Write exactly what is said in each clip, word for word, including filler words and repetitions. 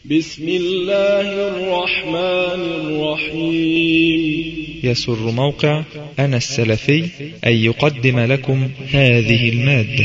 بسم الله الرحمن الرحيم. يسر موقع أنا السلفي أن يقدم لكم هذه المادة.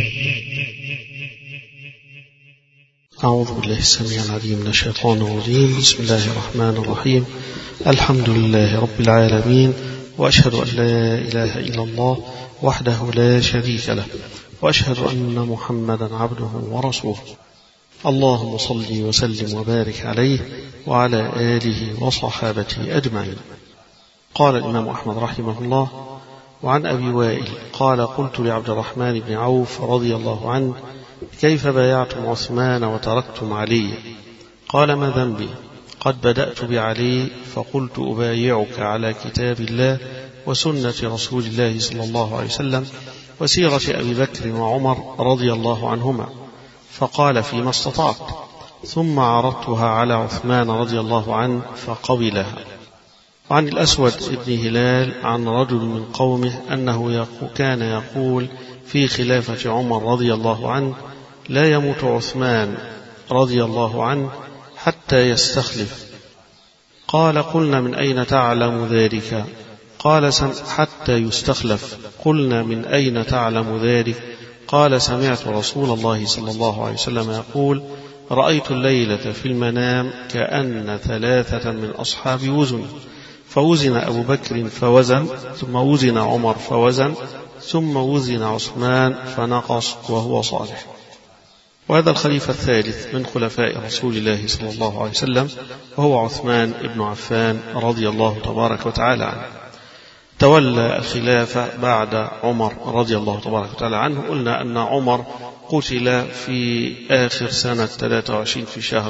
أعوذ بالله السميع العليم من الشيطان الرجيم. بسم الله الرحمن الرحيم. الحمد لله رب العالمين، وأشهد أن لا إله إلا الله وحده لا شريك له، وأشهد أن محمدا عبده ورسوله. اللهم صل وسلم وبارك عليه وعلى آله وصحابته أجمعين. قال الإمام أحمد رحمه الله: وعن أبي وائل قال: قلت لعبد الرحمن بن عوف رضي الله عنه: كيف بايعتم عثمان وتركتم علي؟ قال: ما ذنبي؟ قد بدأت بعلي فقلت أبايعك على كتاب الله وسنة رسول الله صلى الله عليه وسلم وسيرة أبي بكر وعمر رضي الله عنهما، فقال: فيما استطعت. ثم عرضتها على عثمان رضي الله عنه فقبلها. وعن الأسود بن هلال عن رجل من قومه أنه كان يقول في خلافة عمر رضي الله عنه: لا يموت عثمان رضي الله عنه حتى يستخلف. قال: قلنا: من أين تعلم ذلك؟ قال: حتى يستخلف. قلنا: من أين تعلم ذلك؟ قال: سمعت رسول الله صلى الله عليه وسلم يقول: رأيت الليلة في المنام كأن ثلاثة من أصحابي وزن، فوزن أبو بكر فوزن، ثم وزن عمر فوزن، ثم وزن عثمان فنقص وهو صالح. وهذا الخليفة الثالث من خلفاء رسول الله صلى الله عليه وسلم، وهو عثمان بن عفان رضي الله تبارك وتعالى عنه. تولى الخلافة بعد عمر رضي الله تبارك وتعالى عنه. قلنا أن عمر قتل في آخر سنة ثلاثة وعشرين في شهر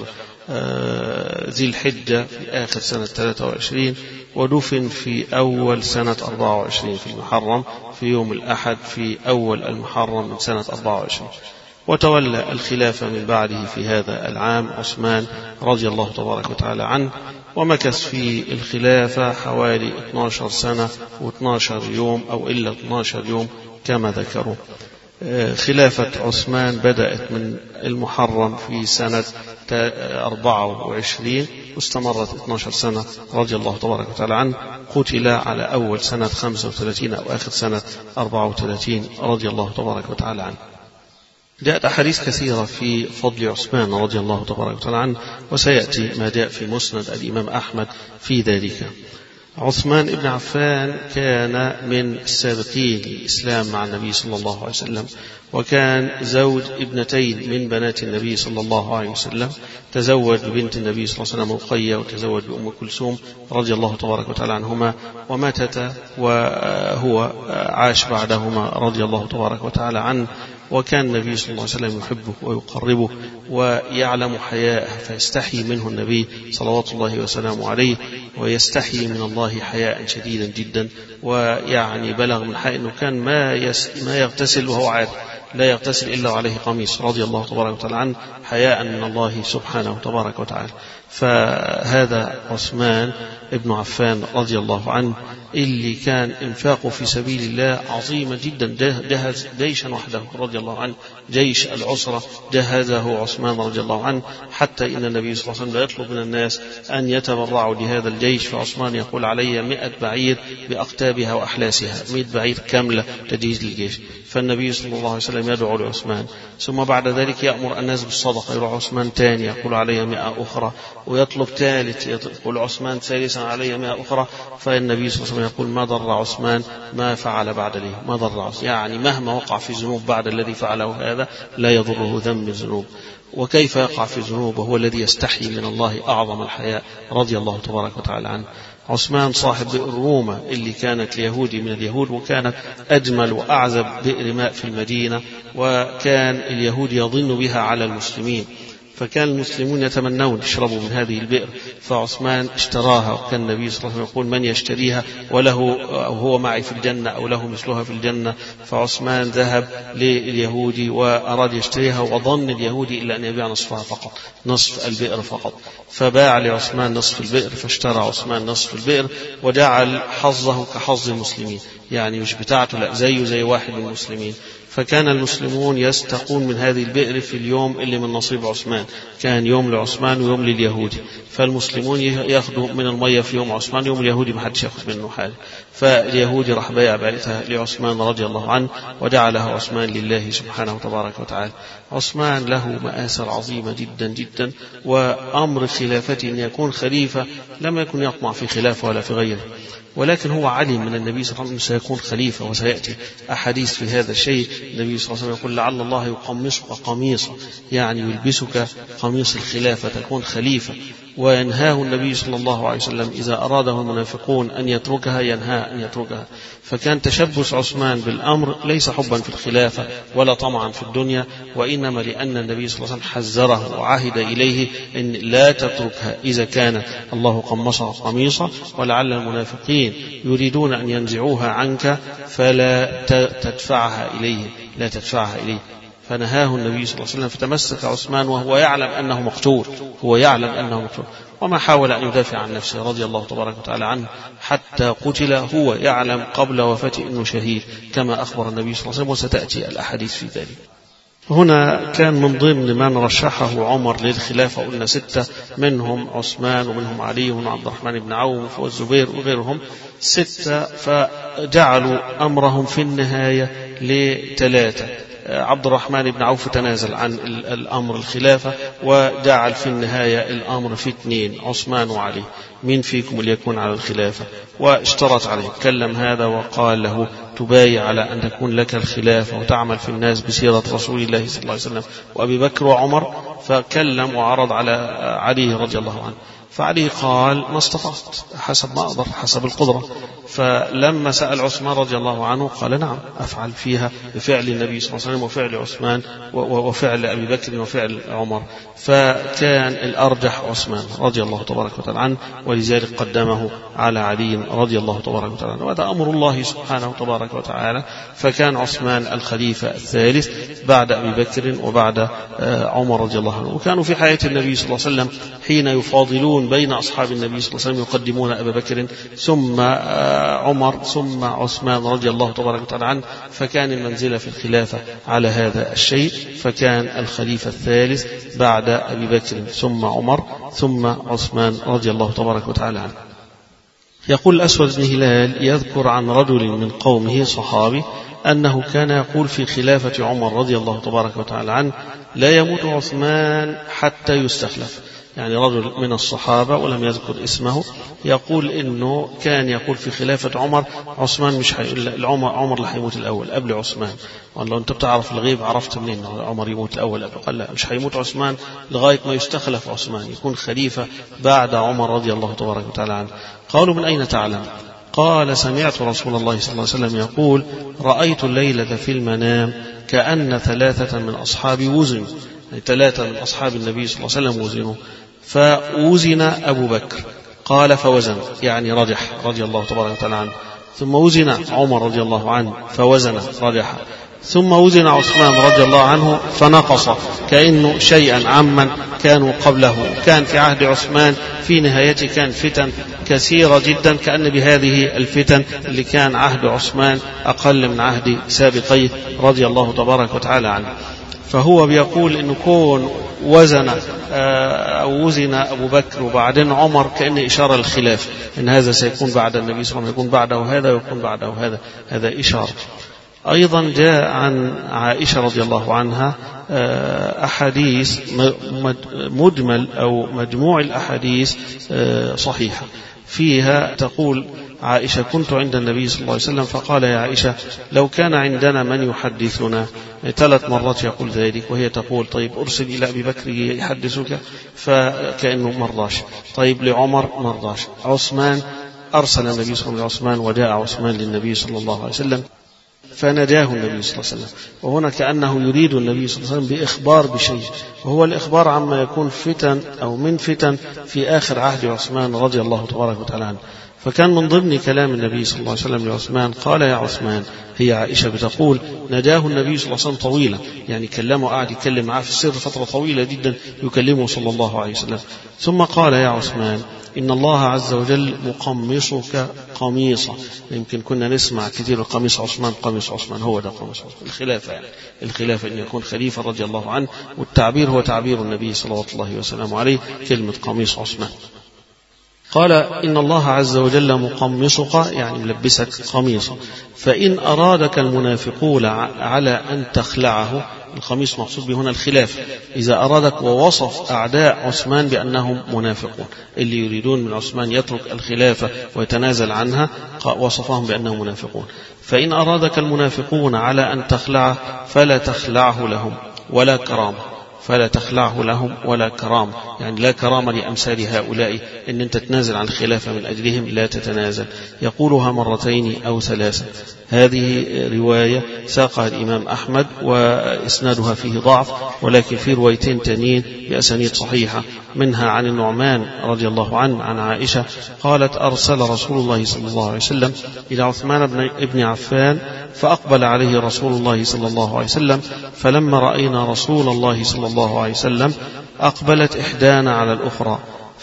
ذي الحجة في آخر سنة ثلاثة وعشرين، ودفن في أول سنة أربعة وعشرين في المحرم في يوم الأحد في أول المحرم من سنة أربعة وعشرين. وتولى الخلافة من بعده في هذا العام عثمان رضي الله تبارك وتعالى عنه، ومكث في الخلافة حوالي اثنتي عشرة سنة واثني عشر يوم أو إلا اثني عشر يوم كما ذكروا. خلافة عثمان بدأت من المحرم في سنة أربعة وعشرين واستمرت اثنتي عشرة سنة رضي الله تبارك وتعالى عنه. قتل على أول سنة خمسة وثلاثين أو آخر سنة أربعة وثلاثين رضي الله تبارك وتعالى عنه. جاءت أحاديث كثيرة في فضل عثمان رضي الله تبارك وتعالى عنه، وسيأتي ما جاء في مسند الإمام أحمد في ذلك. عثمان بن عفان كان من السابقين للإسلام مع النبي صلى الله عليه وسلم، وكان زوج ابنتين من بنات النبي صلى الله عليه وسلم. تزوج ببنت النبي صلى الله عليه وسلم رقية، وتزوج بأم كلثوم رضي الله تبارك وتعالى عنهما، وماتتا وهو عاش بعدهما رضي الله تبارك وتعالى عنه. وكان النبي صلى الله عليه وسلم يحبه ويقربه ويعلم حياءه، فيستحي منه النبي صلوات الله وسلامه عليه، ويستحي من الله حياء شديدا جدا. ويعني بلغ من حياء أنه كان ما, يس ما يغتسل وهو عاد، لا يغتسل إلا وعليه قميص رضي الله تبارك وتعالى عنه، حياء من الله سبحانه تبارك وتعالى. فهذا عثمان ابن عفان رضي الله عنه اللي كان انفاقه في سبيل الله عظيمة جدا، جهز جيشا وحده رضي الله عنه، جيش العسرة جهزه عثمان رضي الله عنه، حتى إن النبي صلى الله عليه وسلم يطلب من الناس أن يتبرعوا لهذا الجيش، فعثمان يقول: علي مئة بعير بأقتابها وأحلاسها، مئة بعير كاملة تجهيز للجيش. فالنبي صلى الله عليه وسلم يدعو لعثمان، ثم بعد ذلك يأمر الناس بالصدقة، يروح عثمان ثاني يقول: علي مئة أخرى، ويطلب ثالث يقول عثمان ثالثا: علي مئة أخرى. فالنبي صلى الله عليه وسلم يقول: ما ضر عثمان ما فعل بعد ليه، ما ضر عثمان، يعني مهما وقع في ذنوب بعد الذي فعله هذا لا يضره ذنب الذنوب. وكيف يقع في الذنوب وهو الذي يستحي من الله أعظم الحياء رضي الله تبارك وتعالى عنه. عثمان صاحب بئر روما اللي كانت ليهودي من اليهود، وكانت أجمل وأعزب بئر ماء في المدينة، وكان اليهود يظن بها على المسلمين، فكان المسلمون يتمنون يشربوا من هذه البئر، فعثمان اشتراها. وكان النبي صلى الله عليه وسلم يقول: من يشتريها وله وهو معي في الجنة أو له مثلها في الجنة. فعثمان ذهب لليهودي وأراد يشتريها، وظن اليهودي إلا أن يبيع نصفها فقط، نصف البئر فقط، فباع لعثمان نصف البئر، فاشترى عثمان نصف البئر وجعل حظه كحظ المسلمين. يعني مش بتاعته، لا زيه زي واحد من المسلمين. فكان المسلمون يستقون من هذه البئر في اليوم اللي من نصيب عثمان، كان يوم لعثمان ويوم لليهودي، فالمسلمون ياخذوا من المية في يوم عثمان، يوم اليهودي ما حدش ياخذ منه حاجة. فاليهودي راح بايع بيعتها لعثمان رضي الله عنه وجعلها عثمان لله سبحانه وتبارك وتعالى. عثمان له مآثر عظيمة جدا جدا، وأمر خلافته أن يكون خليفة لم يكن يطمع في خلافة ولا في غيره، ولكن هو علم من النبي صلى الله عليه وسلم سيكون خليفة، وسيأتي أحاديث في هذا الشيء. النبي صلى الله عليه وسلم يقول لعل الله يقمصك قميصا، يعني يلبسك قميص الخلافة تكون خليفة. وينهاه النبي صلى الله عليه وسلم إذا أراده المنافقون أن يتركها ينهى أن يتركها. فكان تشبث عثمان بالأمر ليس حبا في الخلافة ولا طمعا في الدنيا، وإنما لأن النبي صلى الله عليه وسلم حذره وعهد إليه أن لا تتركها إذا كان الله قمصها قميصا، ولعل المنافقين يريدون أن ينزعوها عنك فلا تدفعها إليه لا تدفعها إليه فنهاه النبي صلى الله عليه وسلم. فتمسك عثمان وهو يعلم أنه مقتول، هو يعلم أنه مقتول، وما حاول أن يدافع عن نفسه رضي الله تبارك وتعالى عنه حتى قتل، هو يعلم قبل وفاته أنه شهيد كما أخبر النبي صلى الله عليه وسلم، وستأتي الأحاديث في ذلك. هنا كان من ضمن من رشحه عمر للخلافة قلنا ستة، منهم عثمان ومنهم علي ومنهم عبد الرحمن بن عوف والزبير وغيرهم ستة، فجعلوا أمرهم في النهاية لثلاثة. عبد الرحمن بن عوف تنازل عن الأمر الخلافة وجعل في النهاية الأمر في اثنين، عثمان وعلي، من فيكم اللي يكون على الخلافة، واشترط عليه، كلم هذا وقال له تبايع على أن تكون لك الخلافة وتعمل في الناس بسيرة رسول الله صلى الله عليه وسلم وأبي بكر وعمر. فكلم وعرض على علي رضي الله عنه، فعلي قال ما استطعت، حسب ما أقدر، حسب القدرة. فلما سأل عثمان رضي الله عنه قال نعم أفعل فيها بفعل النبي صلى الله عليه وسلم وفعل عثمان وفعل أبي بكر وفعل عمر. فكان الأرجح عثمان رضي الله تبارك وتعالى عنه، ولذلك قدمه على علي رضي الله تبارك وتعالى عنه، وهذا أمر الله سبحانه تبارك وتعالى. فكان عثمان الخليفة الثالث بعد أبي بكر وبعد عمر رضي الله عنه. وكانوا في حياة النبي صلى الله عليه وسلم حين يفاضلون بين أصحاب النبي صلى الله عليه وسلم يقدمون أبا بكر ثم عمر ثم عثمان رضي الله تبارك وتعالى عنه، فكان المنزلة في الخلافة على هذا الشيء. فكان الخليفة الثالث بعد أبي بكر ثم عمر ثم عثمان رضي الله تبارك وتعالى عنه. يقول الأسود بن هلال يذكر عن رجل من قومه صحابي أنه كان يقول في خلافة عمر رضي الله تبارك وتعالى عنه لا يموت عثمان حتى يستخلف، يعني رجل من الصحابة ولم يذكر اسمه يقول إنه كان يقول في خلافة عمر عثمان مش حي... العمر عمر اللي حيموت الأول قبل عثمان. قال له أنت بتعرف الغيب، عرفت منين عمر يموت الأول قبل؟ قال لا، مش حيموت عثمان لغاية ما يستخلف عثمان يكون خليفة بعد عمر رضي الله تبارك وتعالى عنه. قالوا من أين تعلم؟ قال سمعت رسول الله صلى الله عليه وسلم يقول رأيت الليلة في المنام كأن ثلاثة من أصحابي وزنوا، يعني ثلاثة من أصحاب النبي صلى الله عليه وسلم وزنوا، فوزن أبو بكر قال فوزن، يعني رجح رضي الله تبارك وتعالى عنه، ثم وزن عمر رضي الله عنه فوزن رجح، ثم وزن عثمان رضي الله عنه فنقص، كأنه شيئا عمن كانوا قبله. كان في عهد عثمان في نهايته كان فتن كثيرة جدا، كأن بهذه الفتن اللي كان عهد عثمان أقل من عهد سابقيه رضي الله تبارك وتعالى عنه. فهو بيقول إنه كون وزن أو وزن أبو بكر وبعدين عمر كأن إشارة للخلاف، إن هذا سيكون بعد النبي صلى الله عليه وسلم، يكون بعده هذا ويكون بعده هذا، هذا إشارة. أيضا جاء عن عائشة رضي الله عنها أحاديث مجمل أو مجموع الأحاديث صحيحة، فيها تقول عائشة كنت عند النبي صلى الله عليه وسلم فقال يا عائشة لو كان عندنا من يحدثنا، ثلاث مرات يقول ذلك، وهي تقول طيب أرسل إلى أبي بكر يحدثك، فكأنه مرضاش، طيب لعمر مرضاش، عثمان أرسل النبي صلى الله عليه وسلم لعثمان وجاء عثمان للنبي صلى الله عليه وسلم فنجاه النبي صلى الله عليه وسلم. وهنا كأنه يريد النبي صلى الله عليه وسلم بإخبار بشيء، وهو الإخبار عما يكون فتن أو من فتن في آخر عهد عثمان رضي الله تبارك وتعالى عنه. فكان من ضمن كلام النبي صلى الله عليه وسلم لعثمان قال يا عثمان، هي عائشة بتقول نجاه النبي صلى الله عليه وسلم طويلا، يعني كلمه قاعد يتكلم معاه في السر فترة طويلة جدا يكلمه صلى الله عليه وسلم، ثم قال يا عثمان إن الله عز وجل مقمصك قميصا. يمكن كنا نسمع كثير قميص عثمان قميص عثمان، هو ده قميص عثمان، الخلافة يعني الخلافة أن يكون خليفة رضي الله عنه، والتعبير هو تعبير النبي صلى الله عليه وسلم عليه كلمة قميص عثمان. قال إن الله عز وجل مقمصك يعني ملبسك قميصا، فإن أرادك المنافقون على أن تخلعه، القميص مقصود به هنا الخلافة، إذا أرادك ووصف أعداء عثمان بأنهم منافقون، اللي يريدون من عثمان يترك الخلافة ويتنازل عنها وصفهم بأنهم منافقون، فإن أرادك المنافقون على أن تخلعه فلا تخلعه لهم ولا كرامة، فلا تخلعه لهم ولا كرامة، يعني لا كرامة لأمثال هؤلاء إن أنت تنازل عن الخلافة من أجلهم، لا تتنازل. يقولها مرتين أو ثلاثة. هذه رواية ساقها الإمام أحمد وإسنادها فيه ضعف، ولكن في روايتين تانيين بأسانيد صحيحة، منها عن النعمان رضي الله عنه عن عائشة قالت أرسل رسول الله صلى الله عليه وسلم إلى عثمان بن عفان فأقبل عليه رسول الله صلى الله عليه وسلم، فلما رأينا رسول الله صلى الله عليه وسلم أقبلت إحدانا على الأخرى،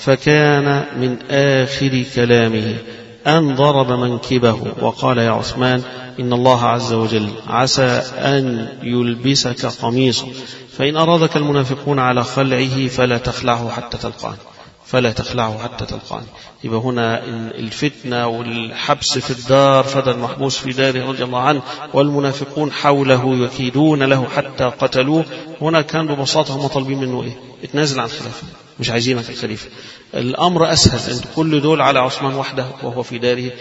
فكان من آخر كلامه أن ضرب منكبه وقال يا عثمان إن الله عز وجل عسى أن يلبسك قميصا، فإن أرادك المنافقون على خلعه فلا تخلعه حتى تلقاني، فلا تخلعه حتى تلقاني. يبقى هنا الفتنة والحبس في الدار، فدى المحبوس في داره رضي الله عنه والمنافقون حوله يكيدون له حتى قتلوه. هنا كان ببساطة هم طالبين منه إيه؟ اتنازل عن الخلافة، مش عايزينك الخليفة. الأمر أسهل، أن كل دول على عثمان وحده وهو في داره،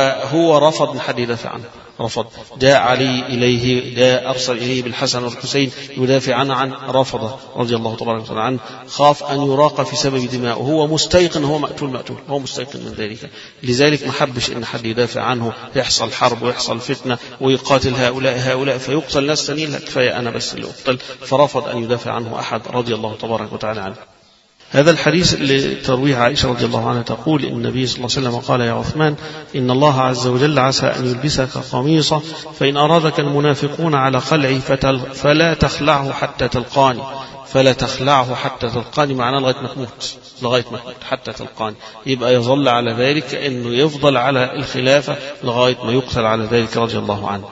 وهو رفض من حد يدافع عنه، رفض. جاء علي إليه، جاء أرسل إليه بالحسن والحسين يدافع عنه، عن رفض رضي الله تبارك وتعالى عنه، خاف أن يراق في سبب دماءه، هو مستيقن هو مقتول مقتول، هو مستيقن من ذلك، لذلك ما حبش إن حد يدافع عنه، يحصل حرب ويحصل فتنة ويقاتل هؤلاء هؤلاء فيقتل ناس ثانيين، لا كفاية أنا بس اللي أقتل، فرفض أن يدافع عنه أحد رضي الله تبارك وتعالى عنه. هذا الحديث اللي ترويه عائشة رضي الله عنها تقول إن النبي صلى الله عليه وسلم قال يا عثمان إن الله عز وجل عسى أن يلبسك قميصا، فإن أرادك المنافقون على خلعه فلا تخلعه حتى تلقاني، فلا تخلعه حتى تلقاني معناه لغاية ما تموت، لغاية ما تموت حتى تلقاني، يبقى يظل على ذلك أنه يفضل على الخلافة لغاية ما يقتل على ذلك رضي الله عنه.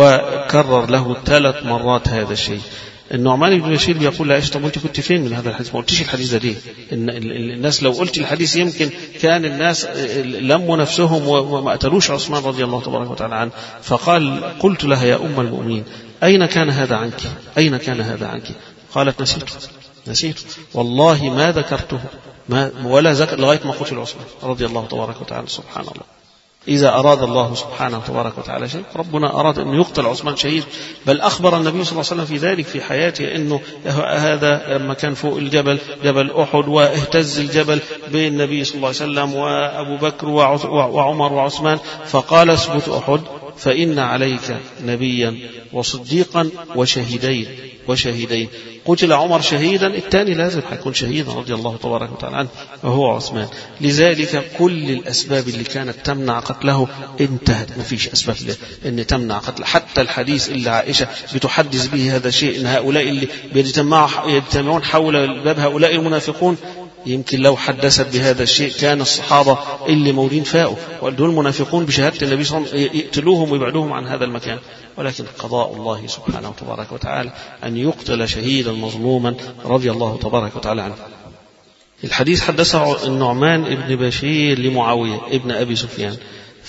وكرر له ثلاث مرات هذا الشيء. النعمان بن بشير بيقول لعائشة طب انت كنت فين من هذا الحديث؟ ما قلتيش الحديث ده ليه؟ إن الناس لو قلت الحديث يمكن كان الناس لموا نفسهم وما قتلوش عثمان رضي الله تبارك وتعالى عنه. فقال قلت لها يا أم المؤمنين أين كان هذا عنك؟ أين كان هذا عنك؟ قالت نسيته نسيته والله ما ذكرته ما ولا ذكر لغاية ما قتل عثمان رضي الله تبارك وتعالى. سبحان الله، إذا أراد الله سبحانه وتبارك وتعالى شيء، ربنا أراد أن يقتل عثمان شهيد، بل أخبر النبي صلى الله عليه وسلم في ذلك في حياته أنه هذا لما كان فوق الجبل جبل أحد واهتز الجبل بين النبي صلى الله عليه وسلم وأبو بكر وعمر وعثمان، فقال اثبت أحد فإن عليك نبيا وصديقا وشهيدين وشهيدين. قتل عمر شهيدا، الثاني لازم حيكون شهيدا رضي الله تبارك وتعالى عنه وهو عثمان. لذلك كل الأسباب اللي كانت تمنع قتله انتهت، ما فيش أسباب أن تمنع قتله. حتى الحديث اللي عائشة بتحدث به هذا الشيء، إن هؤلاء اللي يجتمعون حول باب هؤلاء المنافقون، يمكن لو حدثت بهذا الشيء كان الصحابة اللي موجودين فاقوا وقالوا المنافقون بشهادة النبي صلى الله عليه وسلم يقتلوهم ويبعدوهم عن هذا المكان، ولكن قضاء الله سبحانه وتبارك وتعالى أن يقتل شهيدا مظلوما رضي الله تبارك وتعالى عنه. الحديث حدثه النعمان ابن بشير لمعاوية ابن أبي سفيان،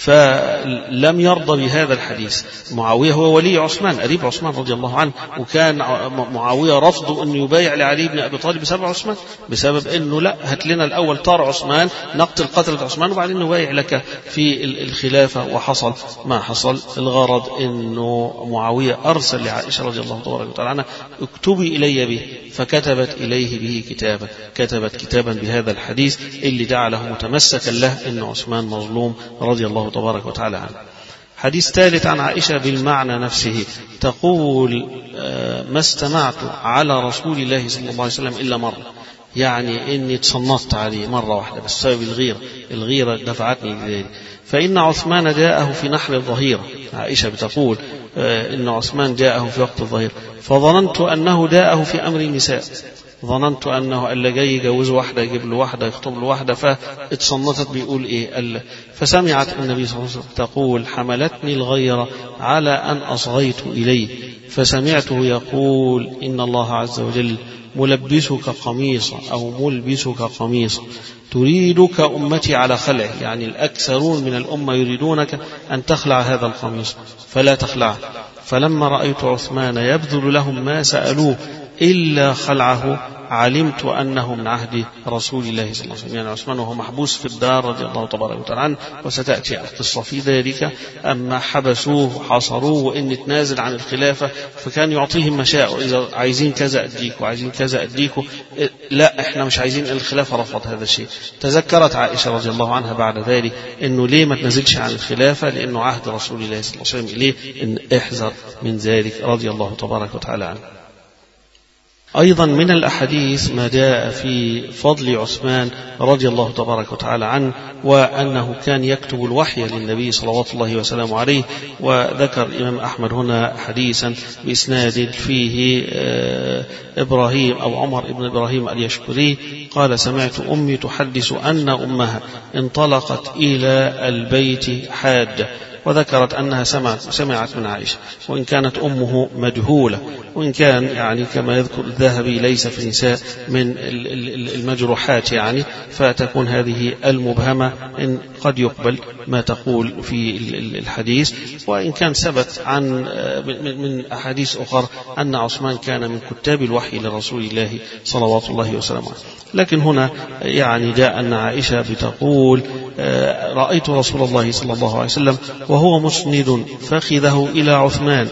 فلم يرضى بهذا الحديث. معاوية هو ولي عثمان قريب عثمان رضي الله عنه، وكان معاوية رفضه أن يبايع لعلي بن أبي طالب بسبب عثمان، بسبب أنه لا هات لنا الأول طار عثمان نقتل قتلة عثمان وبعدين نبايع لك في الخلافة. وحصل ما حصل. الغرض أنه معاوية أرسل لعائشة رضي الله تبارك وتعالى عنها اكتبي إلي به، فكتبت إليه به كتابا، كتبت كتابا بهذا الحديث اللي جعله متمسكا له أن عثمان مظلوم رضي الله تبارك وتعالى عنه. حديث ثالث عن عائشة بالمعنى نفسه، تقول ما استمعت على رسول الله صلى الله عليه وسلم إلا مرة، يعني إني تصنفت عليه مرة واحدة بسبب الغيرة، الغيرة دفعتني لذلك. فإن عثمان جاءه في نحر الظهيرة، عائشة بتقول إن عثمان جاءه في وقت الظهيرة، فظننت أنه جاءه في أمر النساء، ظننت أنه اللي جاي يجوز واحدة يجيب له واحدة يخطب له واحدة، فاتصنتت بيقول إيه ألا. فسمعت النبي صلى الله عليه وسلم تقول حملتني الغيرة على أن أصغيت إليه، فسمعته يقول إن الله عز وجل ملبسك قميصا أو ملبسك قميصا تريدك أمتي على خلعه، يعني الأكثرون من الأمة يريدونك أن تخلع هذا القميص فلا تخلعه. فلما رأيت عثمان يبذل لهم ما سألوه إلا خلعه علمت أنه من عهد رسول الله صلى الله عليه وسلم. يعني عثمان وهو محبوس في الدار رضي الله تبارك وتعالى عنه، وستأتي القصة في ذلك. أما حبسوه وحصروه وإن تنازل عن الخلافة فكان يعطيهم مشاء، إذا عايزين كذا أديكوا وعايزين كذا أديكوا، لا إحنا مش عايزين الخلافة، رفض هذا الشيء. تذكرت عائشة رضي الله عنها بعد ذلك إنه ليه ما تنزلش عن الخلافة، لأنه عهد رسول الله صلى الله عليه وسلم إليه، إن احذر من ذلك رضي الله تبارك وتعالى عنه. أيضا من الأحاديث ما جاء في فضل عثمان رضي الله تبارك وتعالى عنه، وأنه كان يكتب الوحي للنبي صلوات الله وسلامه عليه. وذكر الإمام أحمد هنا حديثا بإسناد فيه إبراهيم أو عمر بن إبراهيم اليشكري قال سمعت أمي تحدث أن أمها انطلقت إلى البيت حاجة، وذكرت أنها سمعت, سمعت من عائشة، وإن كانت أمه مجهولة، وإن كان يعني كما يذكر الذهبي ليس في النساء من المجروحات، يعني فتكون هذه المبهمة إن قد يقبل ما تقول في الحديث. وإن كان ثبت عن من أحاديث أخرى أن عثمان كان من كتاب الوحي لرسول الله صلوات الله وسلامه عليه. لكن هنا يعني جاء أن عائشة بتقول رأيت رسول الله صلى الله عليه وسلم وهو مسند فخذه إلى عثمان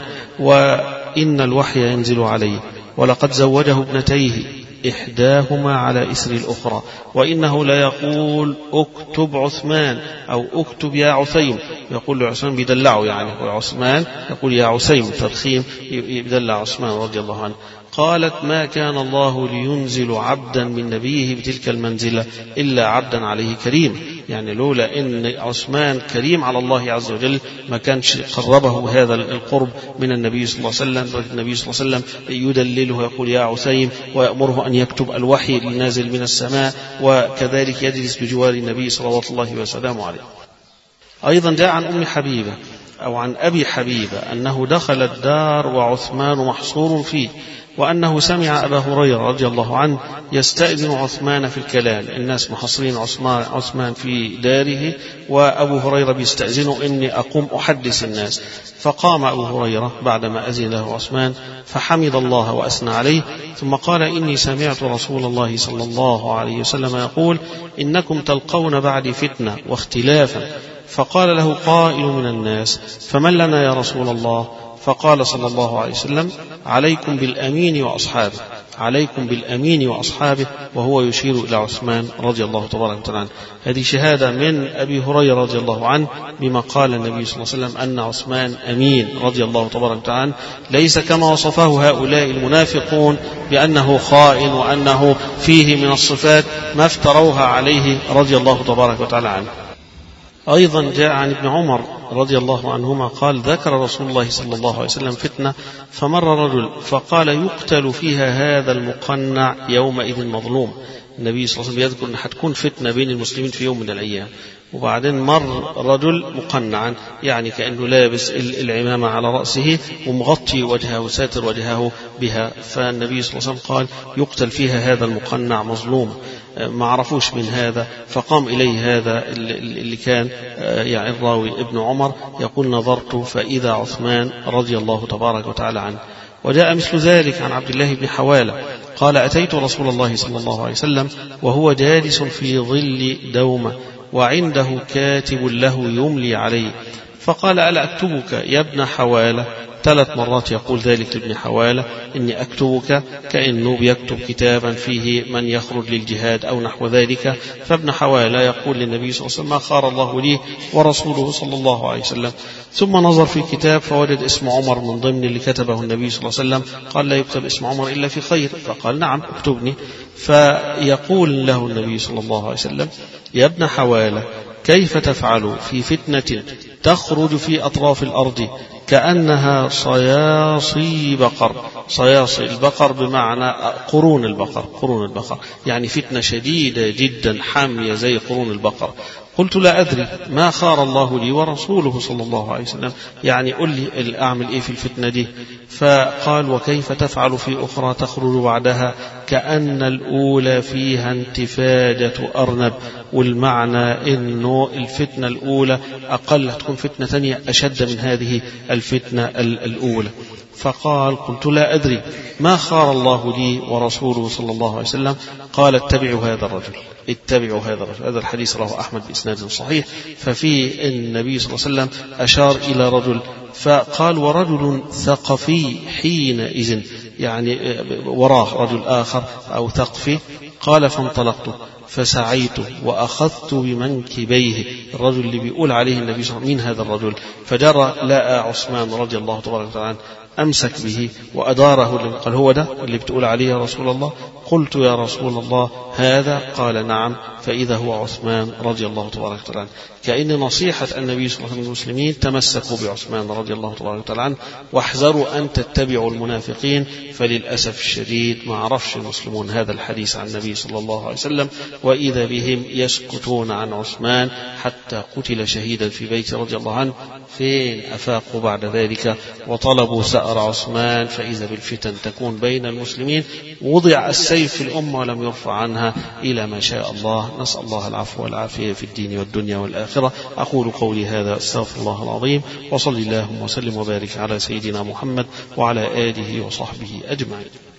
وإن الوحي ينزل عليه، ولقد زوجه ابنتيه إحداهما على إسر الأخرى، وإنه لا يقول اكتب عثمان أو اكتب يا عثيم، يقول لعثمان بيدلعه، يعني عثمان يقول يا عثيم ترخيم يدلع عثمان رضي الله عنه. قالت ما كان الله لينزل عبدا من نبيه بتلك المنزلة إلا عبدا عليه كريم، يعني لولا إن عثمان كريم على الله عز وجل ما كانش قربه هذا القرب من النبي صلى الله عليه وسلم. النبي صلى الله عليه وسلم يدلله يقول يا عثيم، ويأمره أن يكتب الوحي النازل من السماء، وكذلك يجلس بجوار النبي صلوات الله وسلامه عليه. أيضا جاء عن أم حبيبة أو عن أبي حبيبة أنه دخل الدار وعثمان محصور فيه، وأنه سمع أبا هريرة رضي الله عنه يستأذن عثمان في الكلام، الناس محصرين عثمان, عثمان في داره، وأبو هريرة بيستأذنه إني أقوم أحدث الناس. فقام أبو هريرة بعدما أذن له عثمان فحمد الله وأثنى عليه، ثم قال إني سمعت رسول الله صلى الله عليه وسلم يقول إنكم تلقون بعد فتنة واختلافا. فقال له قائل من الناس فمن لنا يا رسول الله؟ فقال صلى الله عليه وسلم عليكم بالأمين وأصحابه، عليكم بالأمين وأصحابه، وهو يشير إلى عثمان رضي الله تبارك وتعالى. هذه شهادة من أبي هريرة رضي الله عنه بما قال النبي صلى الله عليه وسلم أن عثمان أمين رضي الله تبارك وتعالى، ليس كما وصفه هؤلاء المنافقون بأنه خائن وأنه فيه من الصفات ما افتروها عليه رضي الله تبارك وتعالى عنه. أيضا جاء عن ابن عمر رضي الله عنهما قال ذكر رسول الله صلى الله عليه وسلم فتنة فمر رجل فقال يقتل فيها هذا المقنع يومئذ مظلوم. النبي صلى الله عليه وسلم يذكر أن حتكون فتنة بين المسلمين في يوم من الأيام، وبعدين مر رجل مقنعا، يعني كأنه لابس العمامة على رأسه ومغطي وجهه وساتر وجهه بها، فالنبي صلى الله عليه وسلم قال يقتل فيها هذا المقنع مظلوم، ما عرفوش من هذا. فقام إليه هذا اللي كان يعني الراوي ابن عمر يقول نظرت فإذا عثمان رضي الله تبارك وتعالى عنه. وجاء مثل ذلك عن عبد الله بن حوالة قال أتيت رسول الله صلى الله عليه وسلم وهو جالس في ظل دومة وعنده كاتب له يملي عليه، فقال ألا أكتبك يا ابن حوالة؟ ثلاث مرات يقول ذلك لابن حوالة إني أكتبك، كأنه بيكتب كتابا فيه من يخرج للجهاد أو نحو ذلك. فابن حوالة يقول للنبي صلى الله عليه وسلم ما خار الله لي ورسوله صلى الله عليه وسلم. ثم نظر في الكتاب فوجد اسم عمر من ضمن اللي كتبه النبي صلى الله عليه وسلم. قال لا يكتب اسم عمر إلا في خير. فقال نعم اكتبني. فيقول له النبي صلى الله عليه وسلم يا ابن حوالة كيف تفعل في فتنة تخرج في أطراف الأرض كأنها صياصي بقر. صياصي البقر بمعنى قرون البقر، قرون البقر يعني فتنة شديدة جدا حامية زي قرون البقر. قلت لا أدري ما خار الله لي ورسوله صلى الله عليه وسلم، يعني قل لي أعمل إيه في الفتنة دي. فقال وكيف تفعل في أخرى تخرج بعدها كأن الأولى فيها انتفاجة أرنب. والمعنى إنه الفتنة الأولى أقل تكون فتنة ثانية أشد من هذه الفتنة الأولى. فقال قلت لا أدري ما خار الله لي ورسوله صلى الله عليه وسلم. قال اتبعوا هذا الرجل، اتبعوا هذا الرجل. هذا الحديث رواه أحمد بإسناد صحيح. ففي النبي صلى الله عليه وسلم أشار إلى رجل فقال ورجل ثقفي حينئذ، يعني وراه رجل آخر أو ثقفي. قال فانطلقت فسعيت وأخذت بمنكبيه. الرجل اللي بيقول عليه النبي صلى الله عليه وسلم مين هذا الرجل؟ فجرى لقى عثمان رضي الله تبارك وتعالى أمسك به وأداره. قال هو ده اللي بتقول عليه يا رسول الله؟ قلت يا رسول الله هذا؟ قال نعم. فإذا هو عثمان رضي الله تبارك وتعالى. كأن نصيحة النبي صلى الله عليه وسلم المسلمين تمسكوا بعثمان رضي الله تبارك وتعالى واحذروا أن تتبعوا المنافقين. فللأسف الشديد ما عرفش المسلمون هذا الحديث عن النبي صلى الله عليه وسلم، وإذا بهم يسكتون عن عثمان حتى قتل شهيدا في بيت رضي الله عنه. فين أفاقوا بعد ذلك وطلبوا سأر عثمان، فإذا بالفتن تكون بين المسلمين. وضع السيف في الأمة ولم يرفع عنها إلى ما شاء الله. نسأل الله العفو والعافية في الدين والدنيا والآخرة. أقول قولي هذا أستغفر الله العظيم، وصلي اللهم وسلم وبارك على سيدنا محمد وعلى آله وصحبه أجمعين.